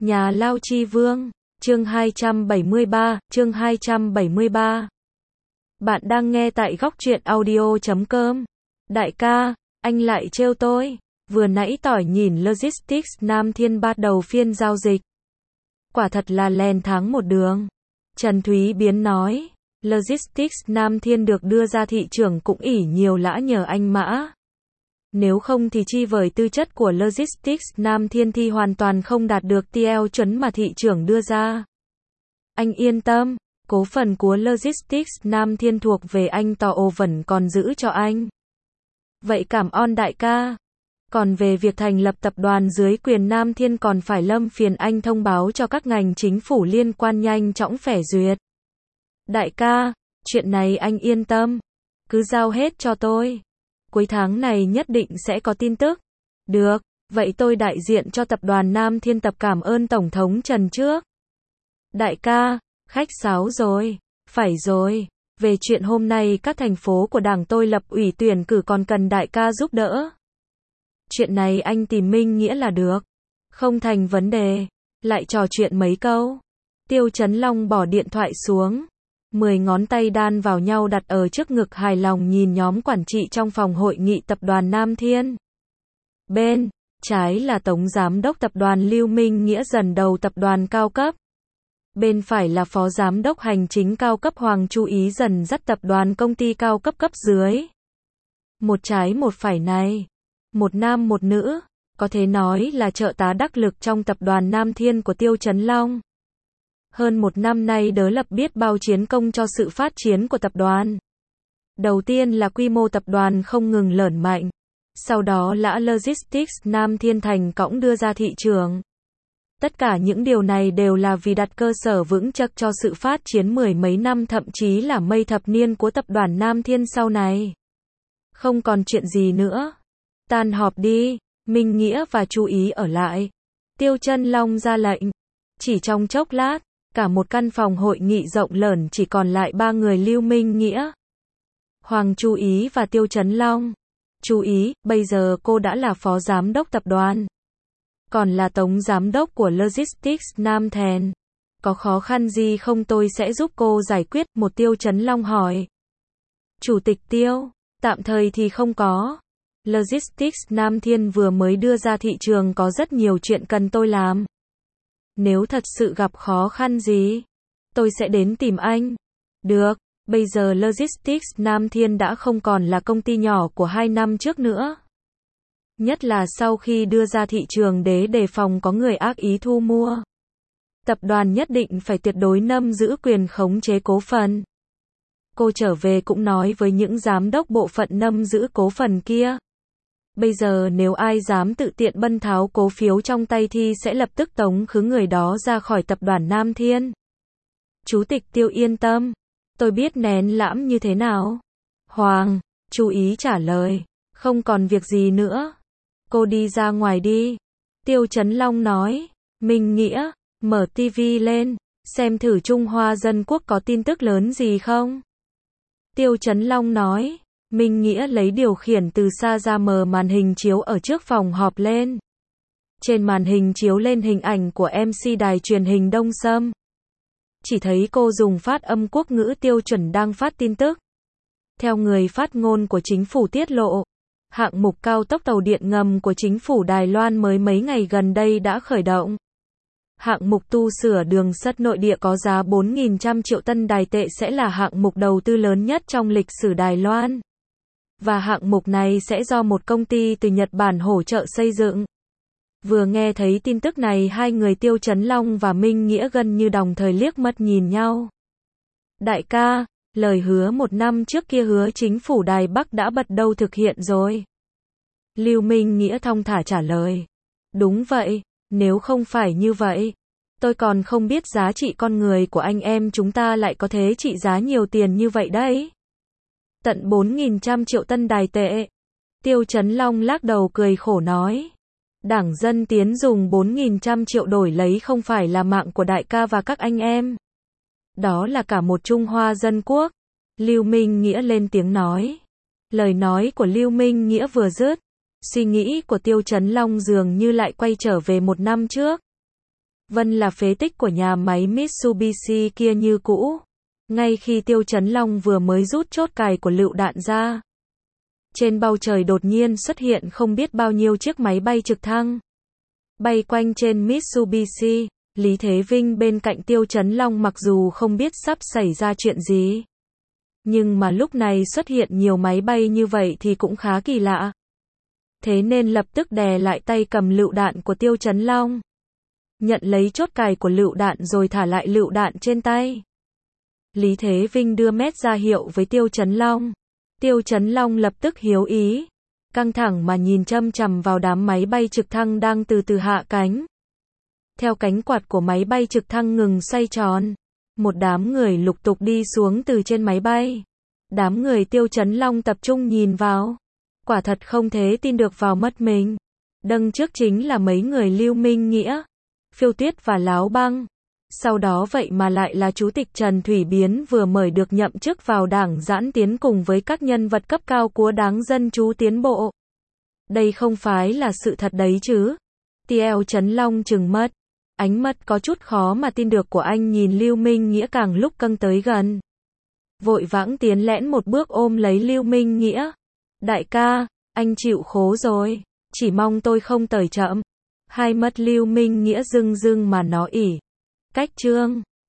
Nhà lao chi vương, chương 273. Bạn đang nghe tại góc truyện audio.com. Đại ca, anh lại trêu tôi. Vừa nãy tỏi nhìn Logistics Nam Thiên bắt đầu phiên giao dịch. Quả thật là lèn tháng một đường. Trần Thúy Biến nói, Logistics Nam Thiên được đưa ra thị trường cũng ỷ nhiều lã nhờ anh Mã. Nếu không thì chi với tư chất của Logistics Nam Thiên thì hoàn toàn không đạt được TL chuẩn mà thị trường đưa ra. Anh yên tâm, cổ phần của Logistics Nam Thiên thuộc về anh Tò vẫn còn giữ cho anh. Vậy cảm ơn đại ca. Còn về việc thành lập tập đoàn dưới quyền Nam Thiên còn phải lâm phiền anh thông báo cho các ngành chính phủ liên quan nhanh chóng phê duyệt. Đại ca, chuyện này anh yên tâm. Cứ giao hết cho tôi. Cuối tháng này nhất định sẽ có tin tức. Được, vậy tôi đại diện cho tập đoàn Nam Thiên tập cảm ơn Tổng thống Trần trước. Đại ca, khách sáo rồi. Phải rồi. Về chuyện hôm nay các thành phố của đảng tôi lập ủy tuyển cử còn cần đại ca giúp đỡ. Chuyện này anh tìm Minh Nghĩa là được. Không thành vấn đề. Lại trò chuyện mấy câu. Tiêu Chấn Long bỏ điện thoại xuống. 10 ngón tay đan vào nhau đặt ở trước ngực hài lòng nhìn nhóm quản trị trong phòng hội nghị tập đoàn Nam Thiên. Bên trái là Tổng Giám đốc tập đoàn Lưu Minh Nghĩa dần đầu tập đoàn cao cấp. Bên phải là Phó Giám đốc hành chính cao cấp Hoàng Chu Ý dần dắt tập đoàn công ty cao cấp cấp dưới. Một trái một phải này. Một nam một nữ. Có thể nói là trợ tá đắc lực trong tập đoàn Nam Thiên của Tiêu Chấn Long. Hơn một năm nay đớ lập biết bao chiến công cho sự phát triển của tập đoàn. Đầu tiên là quy mô tập đoàn không ngừng lớn mạnh. Sau đó là Logistics Nam Thiên thành cõng đưa ra thị trường. Tất cả những điều này đều là vì đặt cơ sở vững chắc cho sự phát triển mười mấy năm thậm chí là mấy thập niên của tập đoàn Nam Thiên sau này. Không còn chuyện gì nữa. Tan họp đi, Minh Nghĩa và Chú Ý ở lại. Tiêu Chấn Long ra lệnh. Chỉ trong chốc lát, cả một căn phòng hội nghị rộng lớn chỉ còn lại ba người Lưu Minh Nghĩa, Hoàng Chu Ý và Tiêu Chấn Long. Chú Ý, bây giờ cô đã là phó giám đốc tập đoàn. Còn là tổng giám đốc của Logistics Nam Thiên. Có khó khăn gì không tôi sẽ giúp cô giải quyết, một Tiêu Chấn Long hỏi. Chủ tịch Tiêu, tạm thời thì không có. Logistics Nam Thiên vừa mới đưa ra thị trường có rất nhiều chuyện cần tôi làm. Nếu thật sự gặp khó khăn gì, tôi sẽ đến tìm anh. Được, bây giờ Logistics Nam Thiên đã không còn là công ty nhỏ của 2 năm trước nữa. Nhất là sau khi đưa ra thị trường để đề phòng có người ác ý thu mua. Tập đoàn nhất định phải tuyệt đối nắm giữ quyền khống chế cổ phần. Cô trở về cũng nói với những giám đốc bộ phận nắm giữ cổ phần kia. Bây giờ nếu ai dám tự tiện bân tháo cổ phiếu trong tay thì sẽ lập tức tống khứ người đó ra khỏi tập đoàn Nam Thiên. Chủ tịch Tiêu yên tâm. Tôi biết nén lãm như thế nào. Hoàng, Chú Ý trả lời. Không còn việc gì nữa. Cô đi ra ngoài đi. Tiêu Chấn Long nói. Minh Nghĩa, mở TV lên. Xem thử Trung Hoa Dân Quốc có tin tức lớn gì không. Tiêu Chấn Long nói. Minh Nghĩa lấy điều khiển từ xa ra mở màn hình chiếu ở trước phòng họp lên. Trên màn hình chiếu lên hình ảnh của MC đài truyền hình Đông Sâm. Chỉ thấy cô dùng phát âm quốc ngữ tiêu chuẩn đang phát tin tức. Theo người phát ngôn của chính phủ tiết lộ, hạng mục cao tốc tàu điện ngầm của chính phủ Đài Loan mới mấy ngày gần đây đã khởi động. Hạng mục tu sửa đường sắt nội địa có giá 4.100 triệu tân Đài tệ sẽ là hạng mục đầu tư lớn nhất trong lịch sử Đài Loan. Và hạng mục này sẽ do một công ty từ Nhật Bản hỗ trợ xây dựng. Vừa nghe thấy tin tức này hai người Tiêu Chấn Long và Minh Nghĩa gần như đồng thời liếc mắt nhìn nhau. Đại ca, lời hứa 1 năm trước kia hứa chính phủ Đài Bắc đã bắt đầu thực hiện rồi. Lưu Minh Nghĩa thong thả trả lời. Đúng vậy, nếu không phải như vậy, tôi còn không biết giá trị con người của anh em chúng ta lại có thế trị giá nhiều tiền như vậy đấy. Tận 4.100 triệu tân Đài tệ. Tiêu Chấn Long lắc đầu cười khổ nói. Đảng Dân Tiến dùng 4.100 triệu đổi lấy không phải là mạng của đại ca và các anh em. Đó là cả một Trung Hoa Dân Quốc. Lưu Minh Nghĩa lên tiếng nói. Lời nói của Lưu Minh Nghĩa vừa dứt. Suy nghĩ của Tiêu Chấn Long dường như lại quay trở về 1 năm trước. Vân là phế tích của nhà máy Mitsubishi kia như cũ. Ngay khi Tiêu Chấn Long vừa mới rút chốt cài của lựu đạn ra, trên bầu trời đột nhiên xuất hiện không biết bao nhiêu chiếc máy bay trực thăng. Bay quanh trên Mitsubishi, Lý Thế Vinh bên cạnh Tiêu Chấn Long mặc dù không biết sắp xảy ra chuyện gì, nhưng mà lúc này xuất hiện nhiều máy bay như vậy thì cũng khá kỳ lạ. Thế nên lập tức đè lại tay cầm lựu đạn của Tiêu Chấn Long. Nhận lấy chốt cài của lựu đạn rồi thả lại lựu đạn trên tay. Lý Thế Vinh đưa mét ra hiệu với Tiêu Chấn Long. Tiêu Chấn Long lập tức hiếu ý, căng thẳng mà nhìn chăm chằm vào đám máy bay trực thăng đang từ từ hạ cánh. Theo cánh quạt của máy bay trực thăng ngừng xoay tròn, một đám người lục tục đi xuống từ trên máy bay. Đám người Tiêu Chấn Long tập trung nhìn vào, quả thật không thể tin được vào mắt mình. Đằng trước chính là mấy người Lưu Minh Nghĩa, Phiêu Tuyết và Láo Băng. Sau đó vậy mà lại là Chủ tịch Trần Thủy Biến vừa mời được nhậm chức vào Đảng Giãn Tiến cùng với các nhân vật cấp cao của Đảng Dân Chủ Tiến Bộ. Đây không phải là sự thật đấy chứ? Tiêu Chấn Long trừng mắt, ánh mắt có chút khó mà tin được của anh nhìn Lưu Minh Nghĩa càng lúc căng tới gần. Vội vãng tiến lẽn một bước ôm lấy Lưu Minh Nghĩa. Đại ca, anh chịu khổ rồi, chỉ mong tôi không tởi chậm. Hai mắt Lưu Minh Nghĩa rưng rưng mà nó ỉ. Cách Trương